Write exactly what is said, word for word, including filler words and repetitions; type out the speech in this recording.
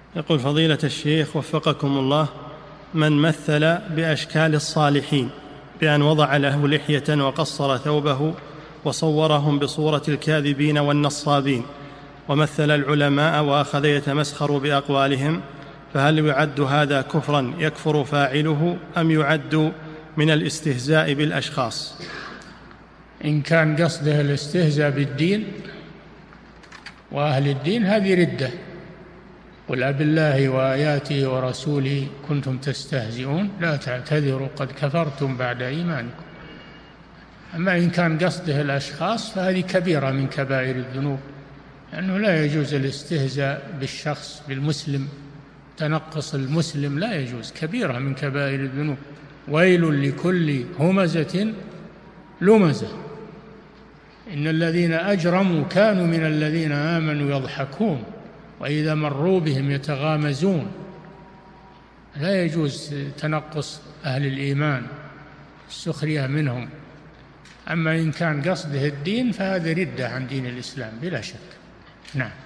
يقول فضيلة الشيخ وفقكم الله، من مثل بأشكال الصالحين بأن وضع له لحية وقصر ثوبه وصورهم بصورة الكاذبين والنصابين، ومثل العلماء وأخذ يتمسخر بأقوالهم، فهل يعد هذا كفرا يكفر فاعله أم يعد من الاستهزاء بالأشخاص؟ إن كان قصده الاستهزاء بالدين وأهل الدين هذه ردة. قل أبالله وآياته ورسوله كنتم تستهزئون لا تعتذروا قد كفرتم بعد إيمانكم. أما إن كان قصده الأشخاص فهذه كبيرة من كبائر الذنوب، لأنه لا يجوز الاستهزاء بالشخص بالمسلم، تنقص المسلم لا يجوز، كبيرة من كبائر الذنوب. ويل لكل همزة لمزة إن الذين أجرموا كانوا من الذين آمنوا يضحكون وإذا مروا بهم يتغامزون. لا يجوز تنقص أهل الإيمان، السخرية منهم. أما إن كان قصده الدين فهذا ردة عن دين الإسلام بلا شك. نعم.